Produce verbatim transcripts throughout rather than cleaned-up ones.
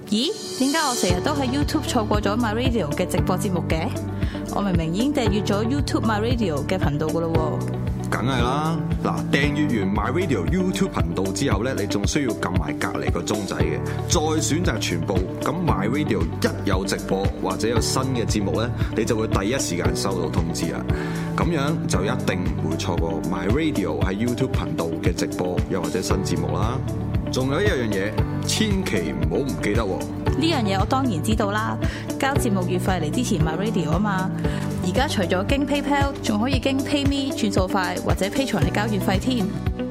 咦？點解我成日都喺 YouTube 錯過咗 My Radio 嘅直播節目嘅？我明明已經訂閱咗 YouTube My Radio 嘅頻道噶啦喎。 梗係啦，嗱，訂閱完 My Radio YouTube 頻道之後咧，你仲需要撳埋隔離個鐘仔嘅，再選擇全部。咁 My Radio 一有直播或者有新嘅節目咧，你就會第一時間收到通知啊！咁樣就一定唔會錯過 My Radio 喺 YouTube 頻道嘅直播又或者新節目啦。仲有一樣嘢，千祈唔好唔記得喎！ 呢樣嘢我當然知道啦，交節目月費嚟支持 My Radio 啊嘛。而家除咗經 PayPal， 仲可以經 PayMe 轉數快或者 Patreon嚟交月費添。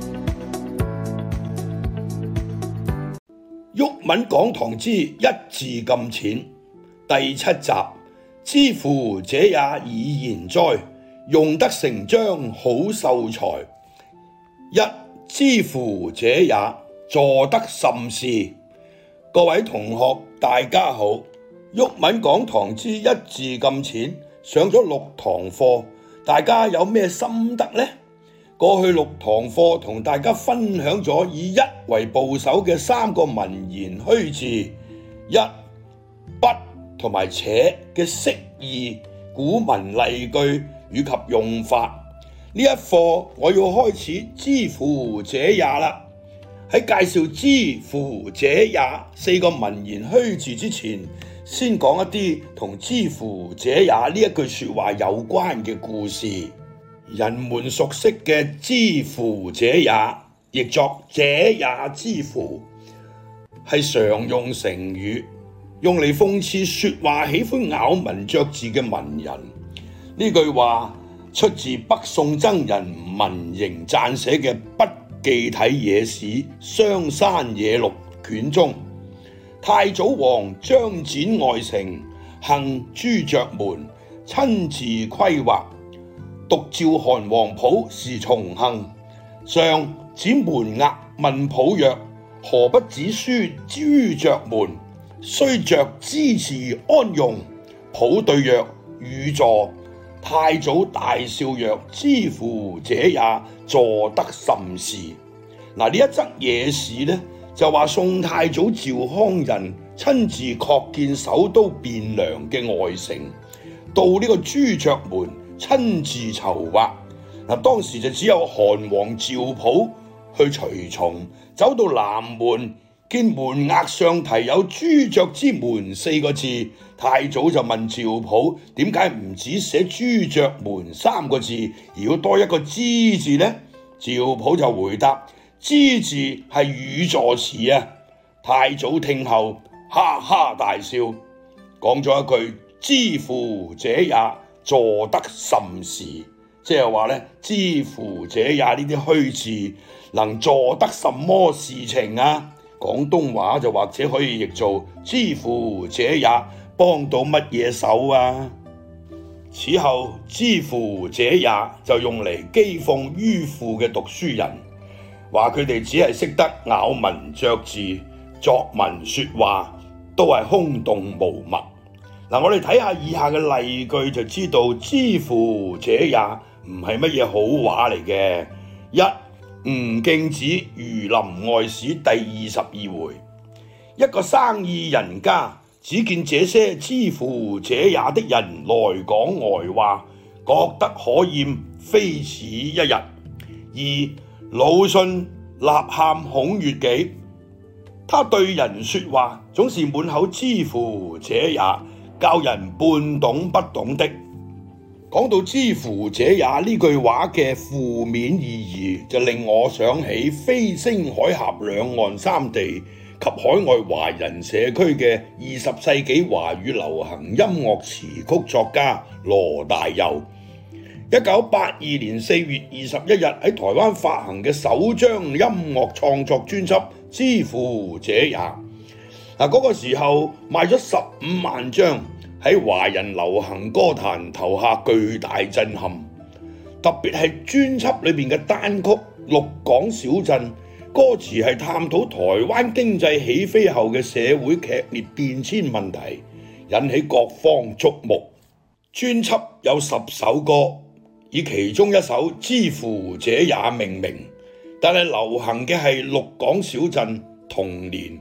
毓民講堂之一字禁錢第七集，知乎者也已然哉，用得成章好秀才。一，知乎者也，坐得甚是。各位同學大家好，毓民講堂之一字禁錢上咗六堂課，大家有咩心得呢？過去六堂課同大家分享咗以一為部首嘅三個文言虛字，一、不同埋且嘅釋義、古文例句以及用法。呢一課我要開始知乎者也啦。喺介紹知乎者也四個文言虛字之前，先講一啲同知乎者也呢一句說話有關嘅故事。人們熟悉嘅知乎者也，譯作者也知乎，係常用成語，用嚟諷刺說話喜歡咬文嚼字嘅文人。呢句話出自北宋僧人文凝撰寫嘅筆記體野史《商山野錄》卷中。太祖皇張展外城，幸朱雀門，親自規劃。獨召韓王溥時從幸，上指門額問溥曰：何不指書朱雀門？雖着之詞安用？溥對曰：汝坐。太祖大笑曰：知乎者也，坐得甚是。嗱，呢一則野史呢，就話宋太祖趙匡胤親自擴建首都汴梁嘅外城，到呢個朱雀門親自籌劃。嗱，當時就只有韓王趙普去隨從，走到南門，見門額上題有朱雀之門四個字，太祖就問趙普點解唔只寫朱雀門三個字，而要多一個知字呢？趙普就回答：知字係語助詞啊！太祖聽後哈哈大笑，講咗一句：知乎者也，坐得甚是。即係話咧，知乎者也呢啲虛字能做得什麼事情啊？廣東話就或者可以譯做知乎者也，幫到乜嘢手啊？此後知乎者也就用嚟譏諷迂腐嘅讀書人，話佢哋只係識得咬文嚼字，作文說話都係空洞無物。嗱，我哋睇下以下嘅例句就知道知乎者也唔係乜嘢好話嚟嘅。一、吳敬梓儒林外史第二十二回，一個生意人家只見這些知乎者也的人來講外話，覺得可厭，非此一日。二、魯迅吶喊孔乙己，他對人說話總是滿口知乎者也，教人半懂不懂的。講到知乎者也呢句話嘅負面意義，就令我想起飛星海峽兩岸三地及海外華人社區嘅二十世紀華語流行音樂詞曲作家羅大佑。一九八二年四月二十一日喺台灣發行嘅首張音樂創作專輯《知乎者也》，嗱，嗰個時候賣咗十五萬張，喺華人流行歌壇投下巨大震撼。特別係專輯裏面嘅單曲《鹿港小鎮》，歌詞係探討台灣經濟起飛後嘅社會劇烈變遷問題，引起各方矚目。專輯有十首歌，以其中一首《知乎者也》命名，但係流行嘅係《鹿港小鎮》。同年，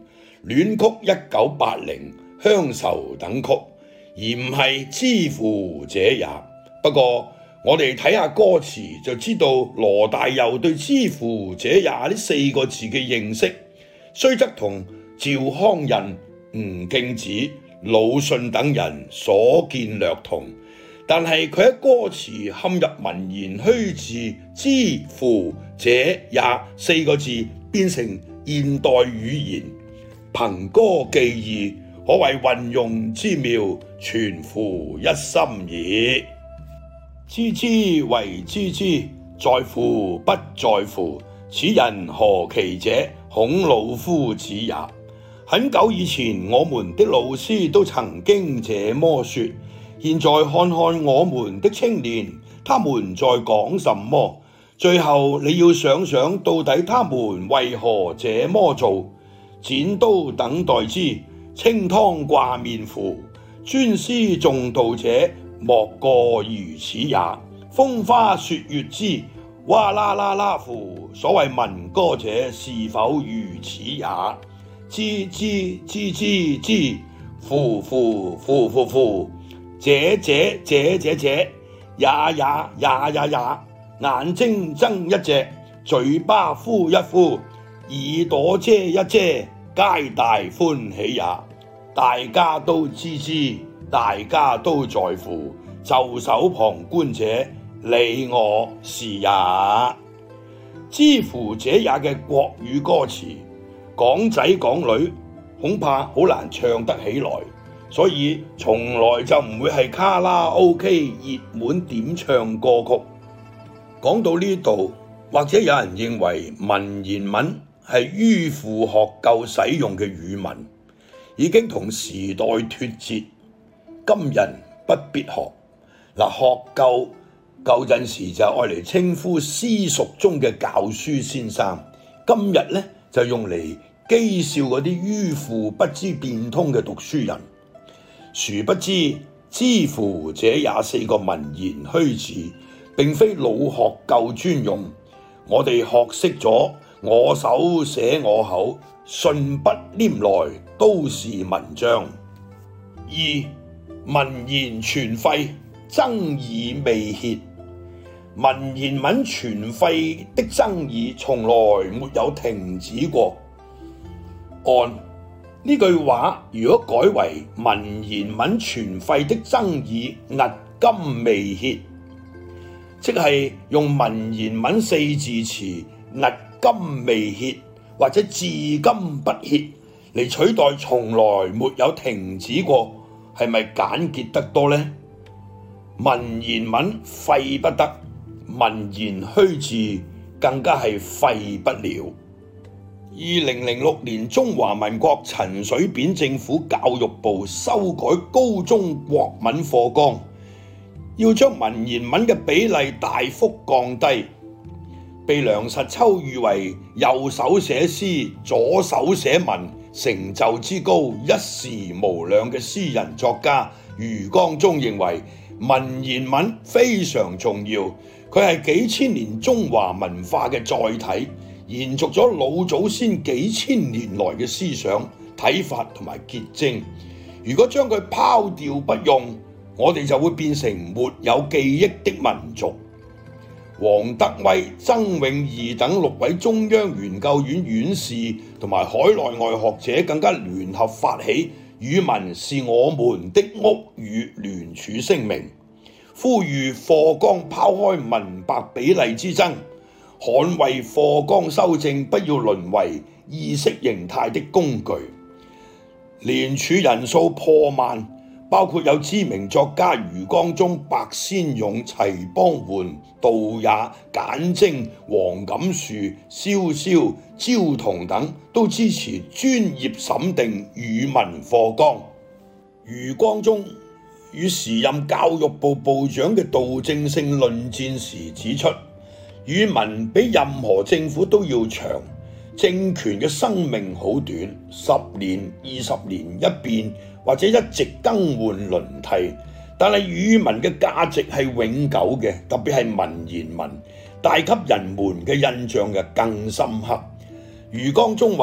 戀曲一九八零、鄉愁等曲，而唔係之乎者也。不過我哋睇下歌詞就知道羅大佑對之乎者也呢四個字嘅認識，雖則同趙匡胤、吳敬梓、魯迅等人所見略同，但係佢喺歌詞嵌入文言虛字之乎者也四個字，變成現代語言，憑歌寄意，可謂運用之妙，全乎一心矣。知之為知之，在乎不在乎，此人何其者？孔老夫子也。很久以前，我們的老師都曾經這麼說。現在看看我們的青年，他們在講什麼？最後你要想想，到底他們為何這麼做？剪刀等待之，清湯掛面乎？尊師重道者，莫過如此也。風花雪月之，哇啦啦啦乎？所謂民歌者，是否如此也？知之知之之，乎乎乎乎乎，者者者者者，也也也也也，眼睛睜一隻，嘴巴呼一呼，耳朵遮一遮，皆大歡喜也。大家都知之，大家都在乎，袖手旁觀者，你我是也。之乎者也嘅國語歌詞，港仔港女恐怕好難唱得起來，所以從來就唔會係卡拉 OK 熱門點唱歌曲。講到呢度，或者有人認為文言文係迂腐學究使用嘅語文，已經同時代脫節，今人不必學。嗱，學究舊陣時就愛嚟稱呼私塾中嘅教書先生，今日呢就用嚟譏笑嗰啲迂腐不知變通嘅讀書人。殊不知之乎者也四個文言虛字，並非老學究專用。我哋學識咗，我手寫我口，順筆拈來都是文章。二、文言全廢，爭議未歇。文言文全廢的爭議從來沒有停止過。按呢句話，如果改為文言文全廢的爭議迄今未歇，即係用文言文四字詞迄今未歇或者至今不歇嚟取代從來沒有停止過，係咪簡潔得多呢？文言文廢不得，文言虛字更加係廢不了。二零零六年，中華民國陳水扁政府教育部修改高中國文課綱，要將文言文嘅比例大幅降低。被梁實秋譽為右手寫詩、左手寫文，成就之高一時無兩嘅詩人作家余光中認為，文言文非常重要，佢係幾千年中華文化嘅載體，延續咗老祖先幾千年來嘅思想、睇法同埋結晶。如果將佢拋掉不用，我哋就會變成沒有記憶的民族。王德威、曾永義等六位中央研究院院士同埋海內外學者更加聯合發起語文是我們的屋宇聯署聲明，呼籲課綱拋開文白比例之爭，捍衛課綱修正不要淪為意識形態的工具。聯署人數破萬，包括有知名作家余光中、白先勇、齊邦媛、杜也、簡晶、黃錦樹、蕭蕭、焦桐等都支持專業審定語文課綱。余光中與時任教育部部長嘅杜正勝論戰時指出，語文比任何政府都要長，政權嘅生命好短，十年、二十年一變，或者一直更換輪替。但係語文嘅價值係永久嘅，特別係文言文，帶給人們嘅印象嘅更深刻。余光中話：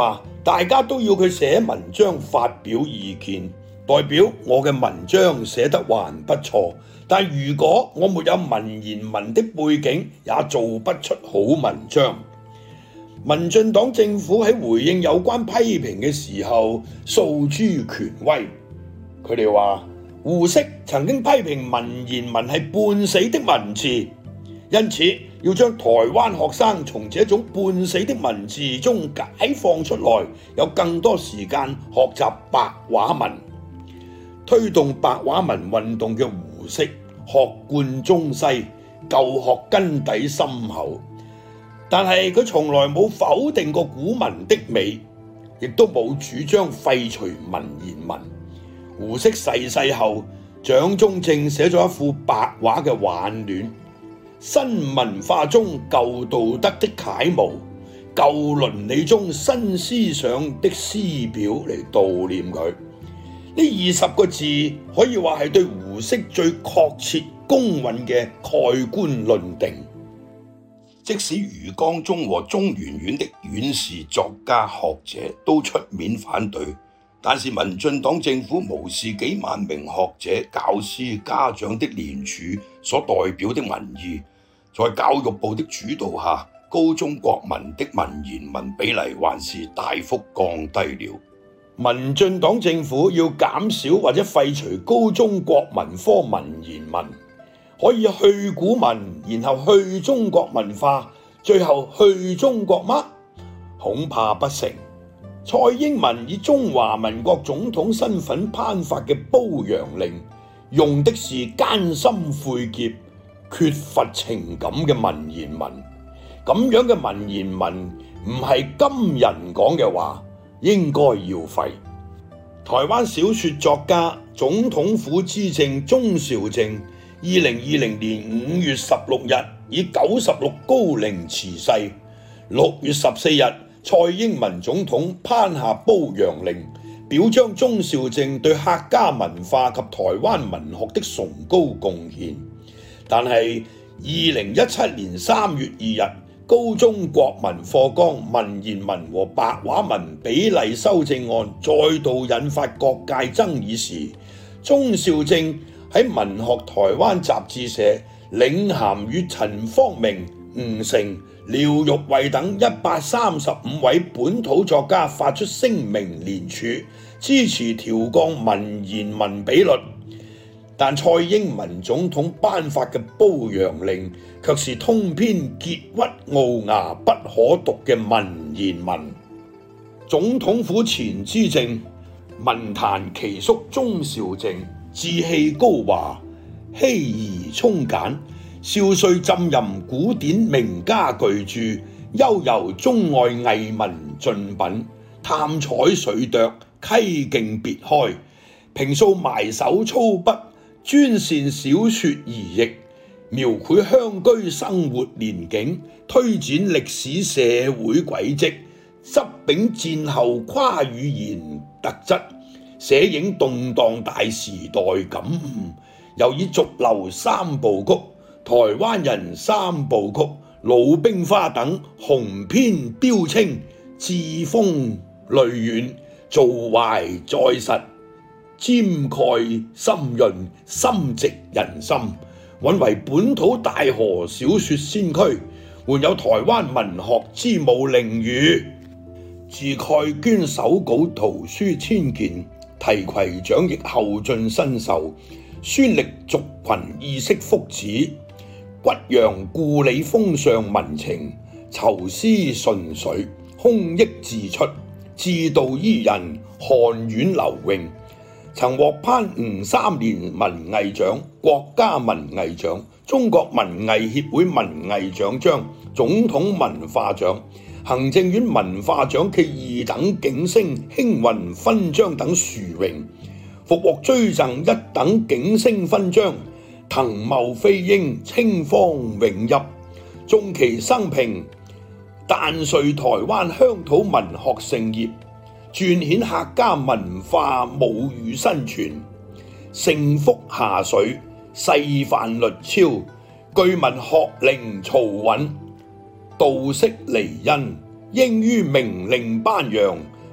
大家都要佢寫文章發表意見，代表我嘅文章寫得還不錯，但如果我沒有文言文的背景，也做不出好文章。民進黨政府喺回應有關批評嘅時候訴諸權威，佢哋話胡適曾經批評文言文係半死的文字，因此要將台灣學生從這種半死的文字中解放出來，有更多時間學習白話文。推動白話文運動嘅胡適學貫中西，舊學根底深厚，但係佢從來冇否定過古文的美，亦都冇主張廢除文言文。胡適逝世後，蔣中正寫咗一副白話嘅挽聯，新文化中舊道德的楷模，舊倫理中新思想的師表嚟悼念佢。呢二十個字可以話係對胡適最確切公允嘅蓋棺論定。即使余光中和中研院的院士、作家、學者都出面反對，但是民進黨政府無視幾萬名學者、教師、家長的聯署所代表的民意，在教育部的主導下，高中國民的文言文比例還是大幅降低了。民進黨政府要減少或者廢除高中國民科文言文，可以去古文，然後去中國文化，最後去中國嗎？恐怕不成。蔡英文以中華民國總統身份頒發嘅褒揚令，用的是艱辛晦澀、缺乏情感嘅文言文。咁樣嘅文言文唔係今人講嘅話，應該要廢。台灣小說作家、總統府資政鍾肇政，二零二零年五月十六日以九十六高齡辭世。六月十四日，蔡英文總統頒下褒揚令，表彰鍾肇政對客家文化及台灣文學的崇高貢獻。但係二零一七年三月二日，高中國民課綱文言文和白話文比例修正案再度引發各界爭議時，鍾肇政喺文學台灣雜誌社領銜與陳方明、吳成、廖玉慧等一百三十五位本土作家發出聲明聯署，支持調降文言文比率。但蔡英文總統頒發嘅褒揚令卻是通篇傑屈傲牙不可讀嘅文言文。總統府前資政文壇奇叔鍾肇政志氣高華，希而充簡，少歲浸淫古典名家巨著，悠遊中外藝文進品，探採水啄，溪徑別開，平素埋手操筆，專擅小說兒譯，描繪鄉居生活年景，推展歷史社會軌跡，執秉戰後跨語言特質，寫影動盪大時代感悟，又以續流三部曲、台灣人三部曲、老兵花等雄篇標清，志風淚遠，造懷在實，尖蓋深潤，深植人心，穩為本土大河小說先驅，還有台灣文學之母凌譽。自蓋捐手稿圖書千件，提攜獎亦後進新秀，宣力族群意識福祉，骨揚故里風尚民情，籌思純粹，空益自出，志道伊人，漢苑流榮。曾獲頒吳三連文藝獎、國家文藝獎、中國文藝協會文藝獎章、總統文化獎、行政院文化獎暨二等景星興雲勳章等殊榮，復獲追贈一等景星勳章，騰茂飛鷹，清芳永逸。終其生平，誕穗台灣鄉土文學盛業，撰顯客家文化母語新傳，盛福下水，世範律超，據聞學齡曹允，道式離恩，應於明令頒揚，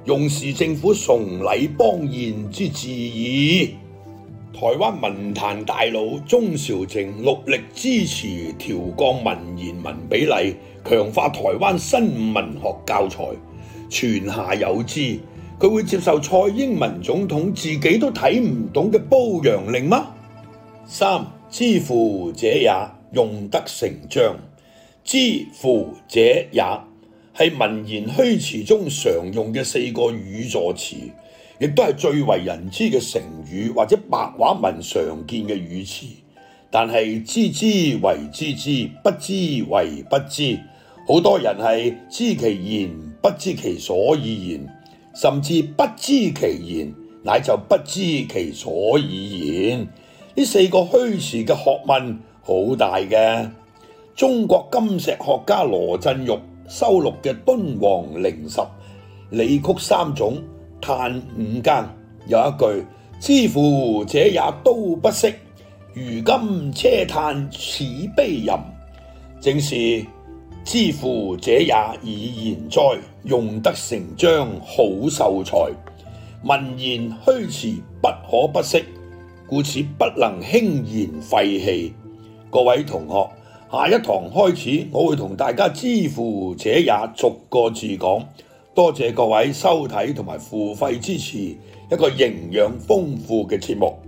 用是政府崇禮邦憲之旨意。台灣文壇大佬鍾肇政戮力支持調降文言文比例，強化台灣新文學教材，泉下有知。佢會接受蔡英文總統自己都睇唔懂嘅褒揚令嗎？三，知乎者也，用得成章。知乎者也係文言虛詞中常用嘅四個語助詞，亦都係最為人知嘅成語或者白話文常見嘅語詞。但係知之為知之，不知為不知。好多人係知其言，不知其所以然，甚至不知其言，乃就不知其所以然。呢四個虛詞嘅學問好大嘅。中國金石學家羅振玉收錄嘅《敦煌靈十理曲三種嘆五間》有一句：知乎者也都不識，如今車嘆此悲吟。正是知乎者也已然哉，用得成章好秀才。文言虛詞不可不識，故此不能輕言廢棄。各位同學，下一堂開始，我會同大家知乎者也逐個字講。多謝各位收睇同埋付費支持一個營養豐富嘅節目。